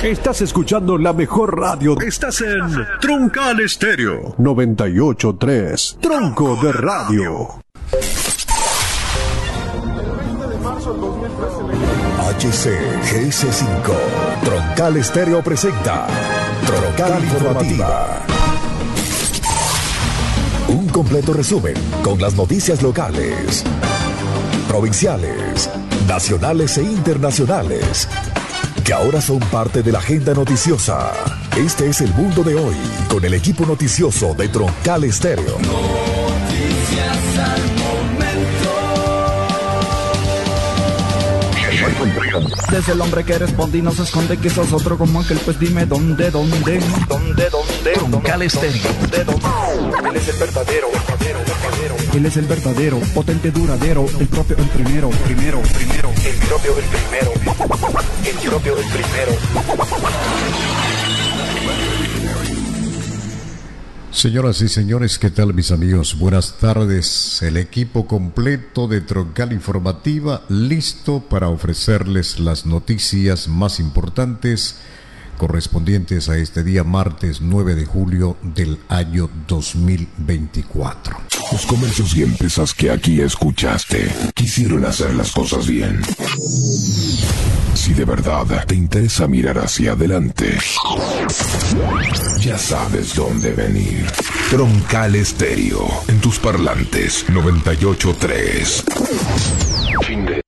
Estás escuchando la mejor radio. Estás en Troncal Estéreo 98.3, Tronco de Radio. HCGS5 Troncal Estéreo presenta Troncal Informativa. Un completo resumen con las noticias locales, provinciales, nacionales e internacionales, que ahora son parte de la agenda noticiosa. Este es el mundo de hoy, con el equipo noticioso de Troncal Estéreo. Noticias al momento. Desde el hombre que responde y no se esconde, que sos otro como aquel, pues dime dónde. Troncal Estéreo. Él es el verdadero. Él es el verdadero, potente, duradero, el propio, el primero. Señoras y señores, ¿qué tal mis amigos? Buenas tardes. El equipo completo de Troncal Informativa listo para ofrecerles las noticias más importantes correspondientes a este día martes 9 de julio del año 2024. Los comercios y empresas que aquí escuchaste quisieron hacer las cosas bien. Si de verdad te interesa mirar hacia adelante, ya sabes dónde venir. Troncal Estéreo, en tus parlantes 98.3. Fin de